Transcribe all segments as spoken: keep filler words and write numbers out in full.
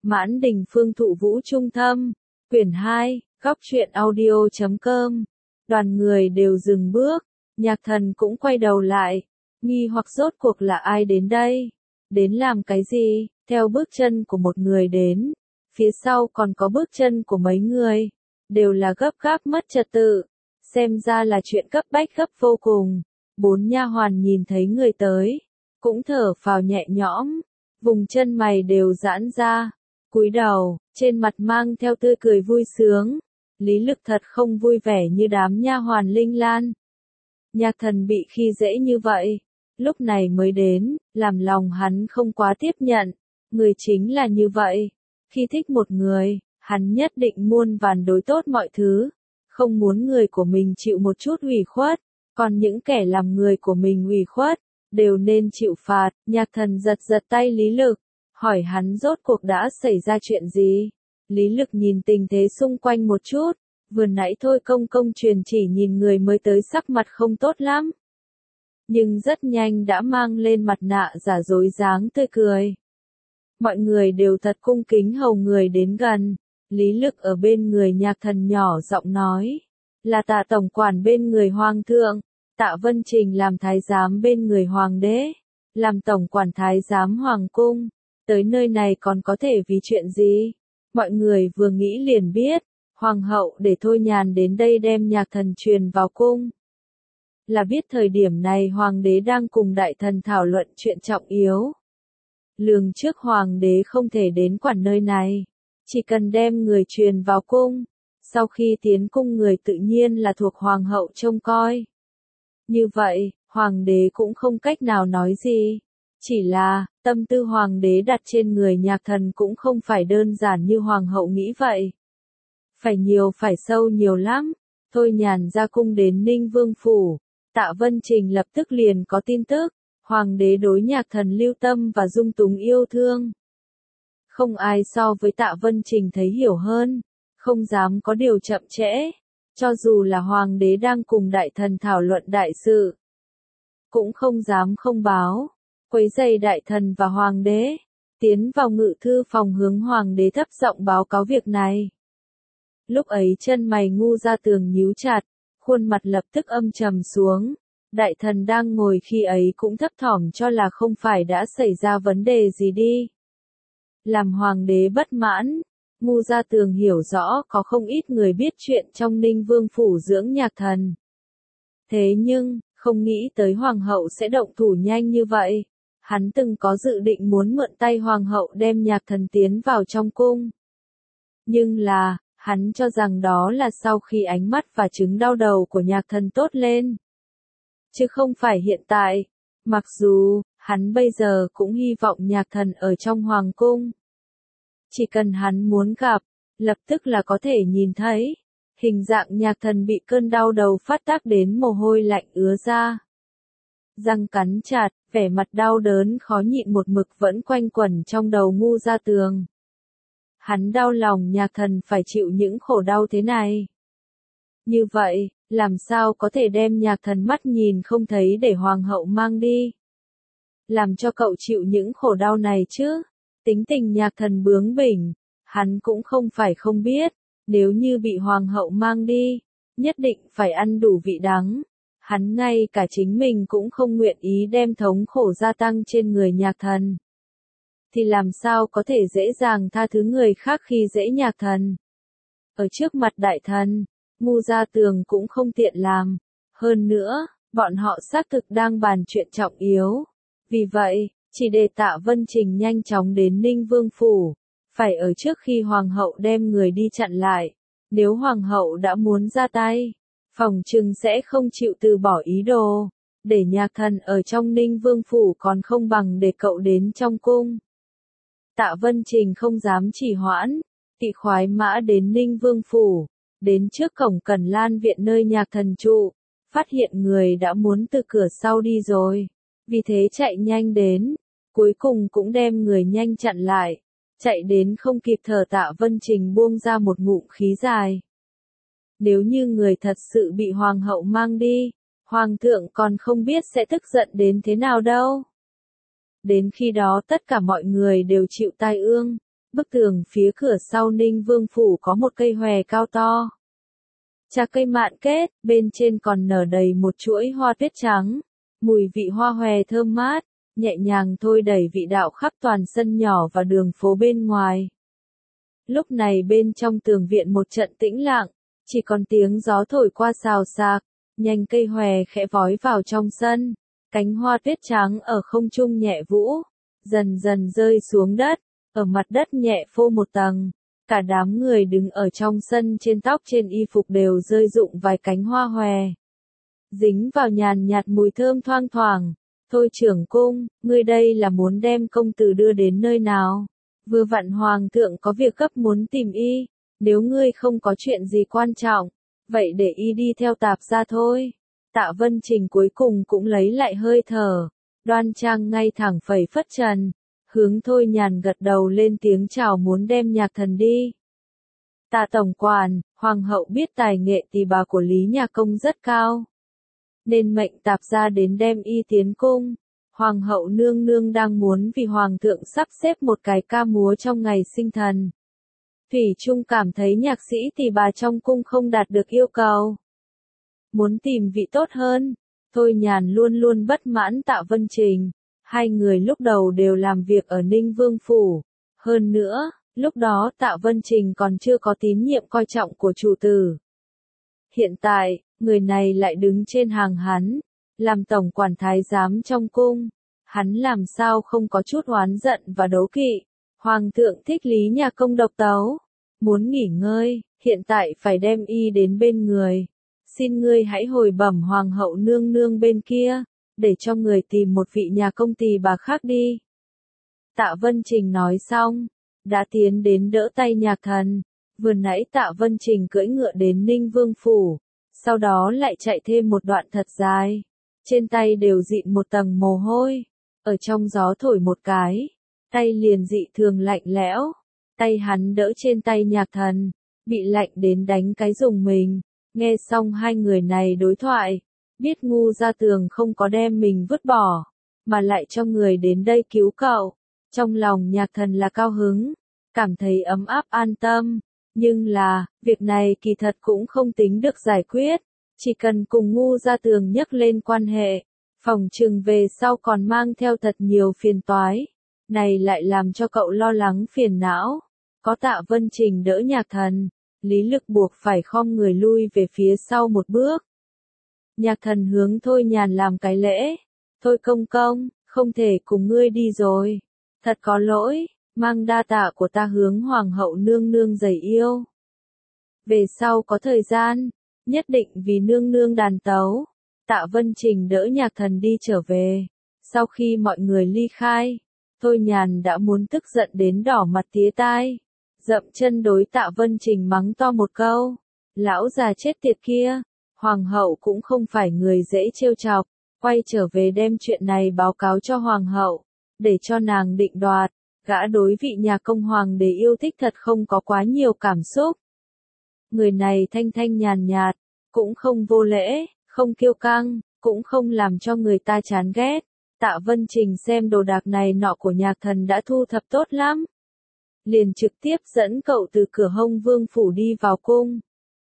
Mãn Đình Phương Thụ Vũ Trung Thâm, quyển hai, góc truyện audio chấm com. Đoàn người đều dừng bước, Nhạc Thần cũng quay đầu lại, nghi hoặc rốt cuộc là ai đến đây? Đến làm cái gì? Theo bước chân của một người đến, phía sau còn có bước chân của mấy người, đều là gấp gáp mất trật tự, xem ra là chuyện cấp bách gấp vô cùng. Bốn nha hoàn nhìn thấy người tới, cũng thở phào nhẹ nhõm, vùng chân mày đều giãn ra, cúi đầu, trên mặt mang theo tươi cười vui sướng. Lý Lực thật không vui vẻ như đám nha hoàn Linh Lan. Nhạc Thần bị khi dễ như vậy, lúc này mới đến, làm lòng hắn không quá tiếp nhận. Người chính là như vậy, khi thích một người, hắn nhất định muôn vàn đối tốt mọi thứ, không muốn người của mình chịu một chút ủy khuất, còn những kẻ làm người của mình ủy khuất, đều nên chịu phạt. Nhạc Thần giật giật tay Lý Lực, hỏi hắn rốt cuộc đã xảy ra chuyện gì. Lý Lực nhìn tình thế xung quanh một chút, vừa nãy thôi công công truyền chỉ nhìn người mới tới sắc mặt không tốt lắm, nhưng rất nhanh đã mang lên mặt nạ giả dối dáng tươi cười. Mọi người đều thật cung kính hầu người đến gần. Lý Lực ở bên người Nhạc Thần nhỏ giọng nói, là Tạ tổng quản bên người hoàng thượng, Tạ Vân Trình làm thái giám bên người hoàng đế, làm tổng quản thái giám hoàng cung, tới nơi này còn có thể vì chuyện gì? Mọi người vừa nghĩ liền biết, hoàng hậu để Thôi Nhàn đến đây đem Nhạc Thần truyền vào cung. Là biết thời điểm này hoàng đế đang cùng đại thần thảo luận chuyện trọng yếu. Lường trước hoàng đế không thể đến quản nơi này, chỉ cần đem người truyền vào cung, sau khi tiến cung người tự nhiên là thuộc hoàng hậu trông coi. Như vậy, hoàng đế cũng không cách nào nói gì, chỉ là, tâm tư hoàng đế đặt trên người Nhạc Thần cũng không phải đơn giản như hoàng hậu nghĩ vậy. Phải nhiều phải sâu nhiều lắm. Thôi Nhàn ra cung đến Ninh Vương Phủ, Tạ Vân Trình lập tức liền có tin tức, hoàng đế đối Nhạc Thần lưu tâm và dung túng yêu thương. Không ai so với Tạ Vân Trình thấy hiểu hơn, không dám có điều chậm trễ, cho dù là hoàng đế đang cùng đại thần thảo luận đại sự, cũng không dám không báo, quấy rầy đại thần và hoàng đế, tiến vào ngự thư phòng hướng hoàng đế thấp giọng báo cáo việc này. Lúc ấy chân mày Ngu Gia Tường nhíu chặt, khuôn mặt lập tức âm trầm xuống. Đại thần đang ngồi khi ấy cũng thấp thỏm cho là không phải đã xảy ra vấn đề gì đi. Làm hoàng đế bất mãn, Ngu Gia Tường hiểu rõ có không ít người biết chuyện trong Ninh Vương Phủ dưỡng Nhạc Thần. Thế nhưng, không nghĩ tới hoàng hậu sẽ động thủ nhanh như vậy. Hắn từng có dự định muốn mượn tay hoàng hậu đem Nhạc Thần tiến vào trong cung. Nhưng là, hắn cho rằng đó là sau khi ánh mắt và chứng đau đầu của Nhạc Thần tốt lên, chứ không phải hiện tại. Mặc dù, hắn bây giờ cũng hy vọng Nhạc Thần ở trong hoàng cung. Chỉ cần hắn muốn gặp, lập tức là có thể nhìn thấy. Hình dạng Nhạc Thần bị cơn đau đầu phát tác đến mồ hôi lạnh ứa ra. Răng cắn chặt, vẻ mặt đau đớn khó nhịn một mực vẫn quanh quẩn trong đầu Ngu Gia Tường. Hắn đau lòng Nhạc Thần phải chịu những khổ đau thế này. Như vậy, làm sao có thể đem Nhạc Thần mắt nhìn không thấy để hoàng hậu mang đi? Làm cho cậu chịu những khổ đau này chứ? Tính tình Nhạc Thần bướng bỉnh, hắn cũng không phải không biết, nếu như bị hoàng hậu mang đi, nhất định phải ăn đủ vị đắng. Hắn ngay cả chính mình cũng không nguyện ý đem thống khổ gia tăng trên người Nhạc Thần, thì làm sao có thể dễ dàng tha thứ người khác khi dễ Nhạc Thần. Ở trước mặt đại thần, Ngu Gia Tường cũng không tiện làm. Hơn nữa, bọn họ xác thực đang bàn chuyện trọng yếu. Vì vậy, chỉ để Tạ Vân Trình nhanh chóng đến Ninh Vương Phủ, phải ở trước khi hoàng hậu đem người đi chặn lại. Nếu hoàng hậu đã muốn ra tay, phòng trừng sẽ không chịu từ bỏ ý đồ. Để Nhạc Thần ở trong Ninh Vương Phủ còn không bằng để cậu đến trong cung. Tạ Vân Trình không dám trì hoãn, kỵ khoái mã đến Ninh Vương Phủ, đến trước cổng Cẩn Lan viện nơi Nhạc Thần trụ, phát hiện người đã muốn từ cửa sau đi rồi, vì thế chạy nhanh đến, cuối cùng cũng đem người nhanh chặn lại, chạy đến không kịp thở. Tạ Vân Trình buông ra một ngụm khí dài. Nếu như người thật sự bị hoàng hậu mang đi, hoàng thượng còn không biết sẽ tức giận đến thế nào đâu. Đến khi đó tất cả mọi người đều chịu tai ương, Bức tường phía cửa sau Ninh Vương Phủ có một cây hòe cao to. Trà cây mạn kết, bên trên còn nở đầy một chuỗi hoa tuyết trắng. Mùi vị hoa hòe thơm mát, nhẹ nhàng thôi đẩy vị đạo khắp toàn sân nhỏ và đường phố bên ngoài. Lúc này bên trong tường viện một trận tĩnh lặng, chỉ còn tiếng gió thổi qua xào xạc, nhành cây hòe khẽ vói vào trong sân, cánh hoa tuyết trắng ở không trung nhẹ vũ, dần dần rơi xuống đất, ở mặt đất nhẹ phô một tầng. Cả đám người đứng ở trong sân trên tóc trên y phục đều rơi rụng vài cánh hoa hòe. Dính vào nhàn nhạt mùi thơm thoang thoảng. Thôi trưởng cung, ngươi đây là muốn đem công tử đưa đến nơi nào? Vừa vặn hoàng thượng có việc gấp muốn tìm y, nếu ngươi không có chuyện gì quan trọng, vậy để y đi theo tạp gia thôi. Tạ Vân Trình cuối cùng cũng lấy lại hơi thở, đoan trang ngay thẳng phẩy phất trần, hướng Thôi Nhàn gật đầu lên tiếng chào muốn đem Nhạc Thần đi. Tạ tổng quản, hoàng hậu biết tài nghệ tỳ bà của Lý Nhạc Công rất cao, nên mệnh tạp gia đến đem y tiến cung. Hoàng hậu nương nương đang muốn vì hoàng thượng sắp xếp một cái ca múa trong ngày sinh thần. Thủy Trung cảm thấy nhạc sĩ tỳ bà trong cung không đạt được yêu cầu. Muốn tìm vị tốt hơn. Thôi Nhàn luôn luôn bất mãn Tạ Vân Trình. Hai người lúc đầu đều làm việc ở Ninh Vương Phủ. Hơn nữa, lúc đó Tạ Vân Trình còn chưa có tín nhiệm coi trọng của chủ tử. Hiện tại, người này lại đứng trên hàng hắn, làm tổng quản thái giám trong cung. Hắn làm sao không có chút oán giận và đố kỵ. Hoàng thượng thích Lý Nhạc Công độc tấu. Muốn nghỉ ngơi, hiện tại phải đem y đến bên người. Xin ngươi hãy hồi bẩm hoàng hậu nương nương bên kia, để cho người tìm một vị nhà công tỳ bà khác đi. Tạ Vân Trình nói xong, đã tiến đến đỡ tay Nhạc Thần. Vừa nãy Tạ Vân Trình cưỡi ngựa đến Ninh Vương Phủ, sau đó lại chạy thêm một đoạn thật dài. Trên tay đều dịn một tầng mồ hôi, ở trong gió thổi một cái, tay liền dị thường lạnh lẽo. Tay hắn đỡ trên tay Nhạc Thần, bị lạnh đến đánh cái rùng mình. Nghe xong hai người này đối thoại, biết ngu ra tường không có đem mình vứt bỏ, mà lại cho người đến đây cứu cậu. Trong lòng Nhạc Thần là cao hứng, cảm thấy ấm áp an tâm, nhưng là, việc này kỳ thật cũng không tính được giải quyết, chỉ cần cùng ngu ra tường nhắc lên quan hệ, phòng trừng về sau còn mang theo thật nhiều phiền toái, này lại làm cho cậu lo lắng phiền não. Có Tạ Vân Trình đỡ Nhạc Thần, Lý Lực buộc phải khom người lui về phía sau một bước. Nhạc Thần hướng Thôi Nhàn làm cái lễ. Thôi công công, không thể cùng ngươi đi rồi. Thật có lỗi, mang đa tạ của ta hướng hoàng hậu nương nương dày yêu. Về sau có thời gian, nhất định vì nương nương đàn tấu. Tạ Vân Trình đỡ Nhạc Thần đi trở về. Sau khi mọi người ly khai, Thôi Nhàn đã muốn tức giận đến đỏ mặt tía tai. Dậm chân đối Tạ Vân Trình mắng to một câu. Lão già chết tiệt kia, hoàng hậu cũng không phải người dễ trêu chọc, quay trở về đem chuyện này báo cáo cho hoàng hậu, để cho nàng định đoạt. Gã đối vị nhà công hoàng để yêu thích thật không có quá nhiều cảm xúc. Người này thanh thanh nhàn nhạt, cũng không vô lễ, không kiêu căng, cũng không làm cho người ta chán ghét. Tạ Vân Trình xem đồ đạc này nọ của Nhạc Thần đã thu thập tốt lắm, liền trực tiếp dẫn cậu từ cửa Hông Vương Phủ đi vào cung.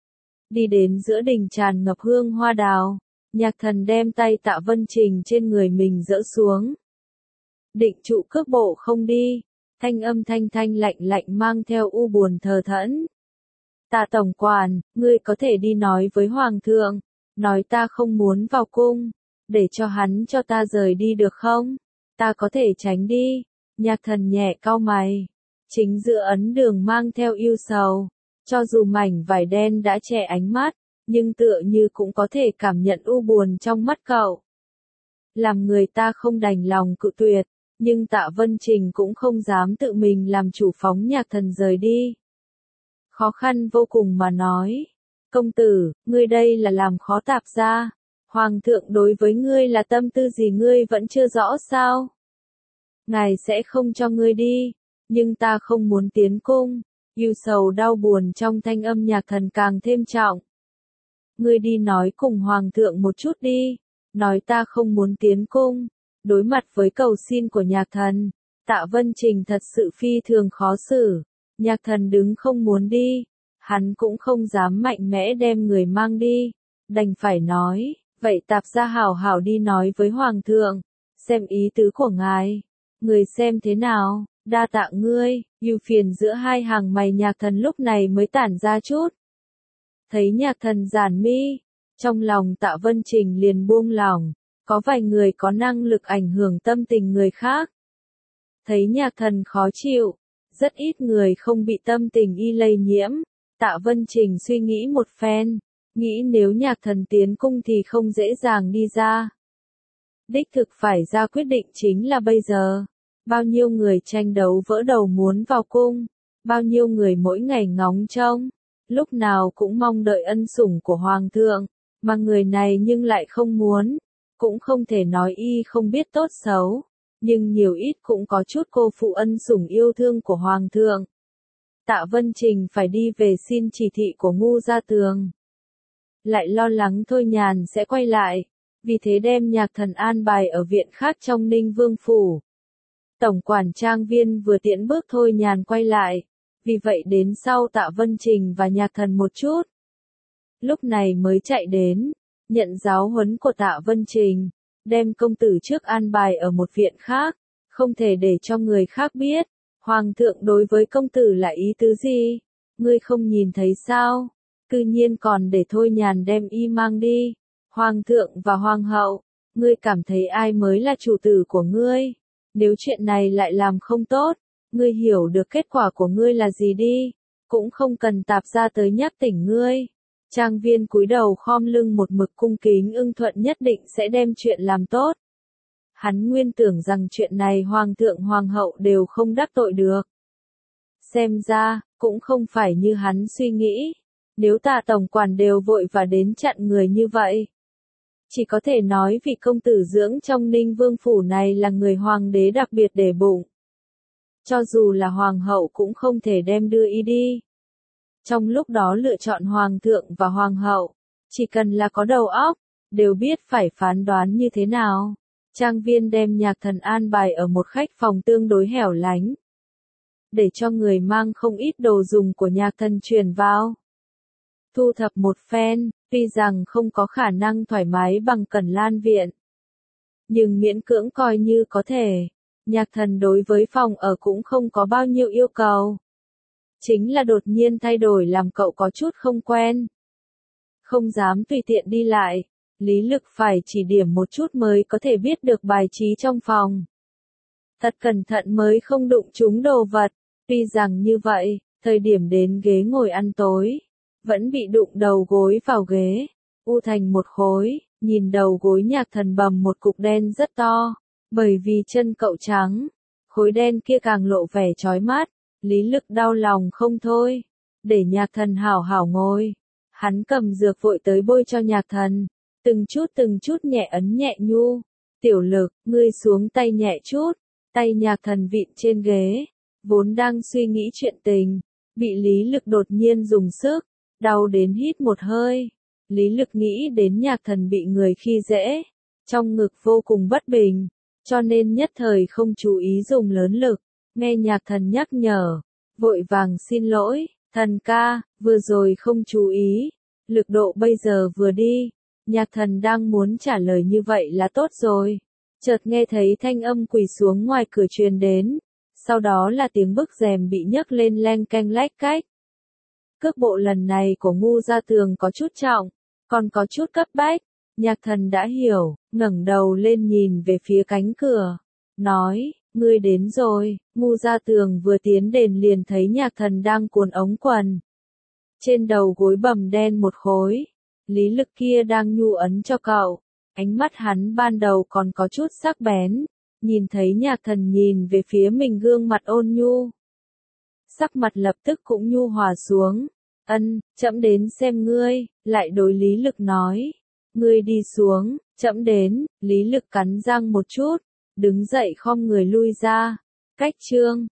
Đi đến giữa đình tràn ngập hương hoa đào, Nhạc Thần đem tay Tạ Vân Trình trên người mình dỡ xuống. Định trụ cước bộ không đi, thanh âm thanh thanh lạnh lạnh mang theo u buồn thờ thẫn. Tạ tổng quản, ngươi có thể đi nói với hoàng thượng, nói ta không muốn vào cung, để cho hắn cho ta rời đi được không? Ta có thể tránh đi. Nhạc Thần nhẹ cau mày, chính giữa ấn đường mang theo yêu sầu, cho dù mảnh vải đen đã che ánh mắt, nhưng tựa như cũng có thể cảm nhận u buồn trong mắt cậu. Làm người ta không đành lòng cự tuyệt, nhưng Tạ Vân Trình cũng không dám tự mình làm chủ phóng Nhạc Thần rời đi. Khó khăn vô cùng mà nói, công tử, ngươi đây là làm khó tạp gia, hoàng thượng đối với ngươi là tâm tư gì ngươi vẫn chưa rõ sao? Ngài sẽ không cho ngươi đi, nhưng ta không muốn tiến cung. Yêu sầu đau buồn trong thanh âm Nhạc Thần càng thêm trọng. Ngươi đi nói cùng hoàng thượng một chút đi, nói ta không muốn tiến cung. Đối mặt với cầu xin của Nhạc Thần, Tạ Vân Trình thật sự phi thường khó xử. Nhạc thần đứng không muốn đi. Hắn cũng không dám mạnh mẽ đem người mang đi. Đành phải nói, vậy tạp gia hảo hảo đi nói với Hoàng thượng. Xem ý tứ của ngài. Người xem thế nào, đa tạ ngươi. Ưu phiền giữa hai hàng mày nhạc thần lúc này mới tản ra chút. Thấy nhạc thần giản mi. Trong lòng Tạ Vân Trình liền buông lòng. Có vài người có năng lực ảnh hưởng tâm tình người khác. Thấy nhạc thần khó chịu. Rất ít người không bị tâm tình y lây nhiễm. Tạ Vân Trình suy nghĩ một phen. Nghĩ nếu nhạc thần tiến cung thì không dễ dàng đi ra. Đích thực phải ra quyết định chính là bây giờ. Bao nhiêu người tranh đấu vỡ đầu muốn vào cung. Bao nhiêu người mỗi ngày ngóng trông. Lúc nào cũng mong đợi ân sủng của Hoàng thượng. Mà người này nhưng lại không muốn. Cũng không thể nói y không biết tốt xấu. Nhưng nhiều ít cũng có chút cô phụ ân sủng yêu thương của Hoàng thượng. Tạ Vân Trình phải đi về xin chỉ thị của Ngu Gia Tường. Lại lo lắng Thôi Nhàn sẽ quay lại. Vì thế đem nhạc thần an bài ở viện khác trong Ninh Vương Phủ. Tổng quản trang viên vừa tiễn bước Thôi Nhàn quay lại. Vì vậy đến sau Tạ Vân Trình và nhạc thần một chút. Lúc này mới chạy đến. Nhận giáo huấn của Tạ Vân Trình. Đem công tử trước an bài ở một viện khác. Không thể để cho người khác biết. Hoàng thượng đối với công tử là ý tứ gì? Ngươi không nhìn thấy sao? Cư nhiên còn để Thôi Nhàn đem y mang đi. Hoàng thượng và hoàng hậu, ngươi cảm thấy ai mới là chủ tử của ngươi? Nếu chuyện này lại làm không tốt, ngươi hiểu được kết quả của ngươi là gì đi, cũng không cần tạp gia tới nhắc tỉnh ngươi. Trang viên cúi đầu khom lưng một mực cung kính ưng thuận nhất định sẽ đem chuyện làm tốt. Hắn nguyên tưởng rằng chuyện này hoàng thượng hoàng hậu đều không đắc tội được. Xem ra, cũng không phải như hắn suy nghĩ. Nếu Tạ tổng quản đều vội và đến chặn người như vậy. Chỉ có thể nói vị công tử dưỡng trong Ninh Vương Phủ này là người hoàng đế đặc biệt để bụng. Cho dù là hoàng hậu cũng không thể đem đưa y đi. Trong lúc đó lựa chọn hoàng thượng và hoàng hậu, chỉ cần là có đầu óc, đều biết phải phán đoán như thế nào. Trang viên đem nhạc thần an bài ở một khách phòng tương đối hẻo lánh. Để cho người mang không ít đồ dùng của nhạc thần truyền vào. Thu thập một phen, tuy rằng không có khả năng thoải mái bằng Cẩn Lan viện. Nhưng miễn cưỡng coi như có thể. Nhạc thần đối với phòng ở cũng không có bao nhiêu yêu cầu. Chính là đột nhiên thay đổi làm cậu có chút không quen. Không dám tùy tiện đi lại. Lý Lực phải chỉ điểm một chút mới có thể biết được bài trí trong phòng. Thật cẩn thận mới không đụng trúng đồ vật. Tuy rằng như vậy, thời điểm đến ghế ngồi ăn tối, vẫn bị đụng đầu gối vào ghế, u thành một khối, nhìn đầu gối nhạc thần bầm một cục đen rất to, bởi vì chân cậu trắng, khối đen kia càng lộ vẻ chói mắt, Lý Lực đau lòng không thôi, để nhạc thần hảo hảo ngồi, hắn cầm dược vội tới bôi cho nhạc thần, từng chút từng chút nhẹ ấn nhẹ nhu, Tiểu Lực, ngươi xuống tay nhẹ chút, tay nhạc thần vịn trên ghế, vốn đang suy nghĩ chuyện tình, bị Lý Lực đột nhiên dùng sức, đau đến hít một hơi. Lý Lực nghĩ đến nhạc thần bị người khi dễ, trong ngực vô cùng bất bình, cho nên nhất thời không chú ý dùng lớn lực, nghe nhạc thần nhắc nhở, vội vàng xin lỗi, thần ca, vừa rồi không chú ý, lực độ bây giờ vừa đi, nhạc thần đang muốn trả lời như vậy là tốt rồi, chợt nghe thấy thanh âm quỳ xuống ngoài cửa truyền đến, sau đó là tiếng bức rèm bị nhấc lên leng keng lách cách. Cước bộ lần này của Ngu Gia Tường có chút trọng, còn có chút cấp bách, nhạc thần đã hiểu, ngẩng đầu lên nhìn về phía cánh cửa, nói, ngươi đến rồi, Ngu Gia Tường vừa tiến đến liền thấy nhạc thần đang cuốn ống quần. Trên đầu gối bầm đen một khối, Lý Lực kia đang nhu ấn cho cậu, ánh mắt hắn ban đầu còn có chút sắc bén, nhìn thấy nhạc thần nhìn về phía mình gương mặt ôn nhu. Sắc mặt lập tức cũng nhu hòa xuống, ân, trẫm đến xem ngươi, lại đối Lý Lực nói, ngươi đi xuống, trẫm đến, Lý Lực cắn răng một chút, đứng dậy khom người lui ra, cách chương.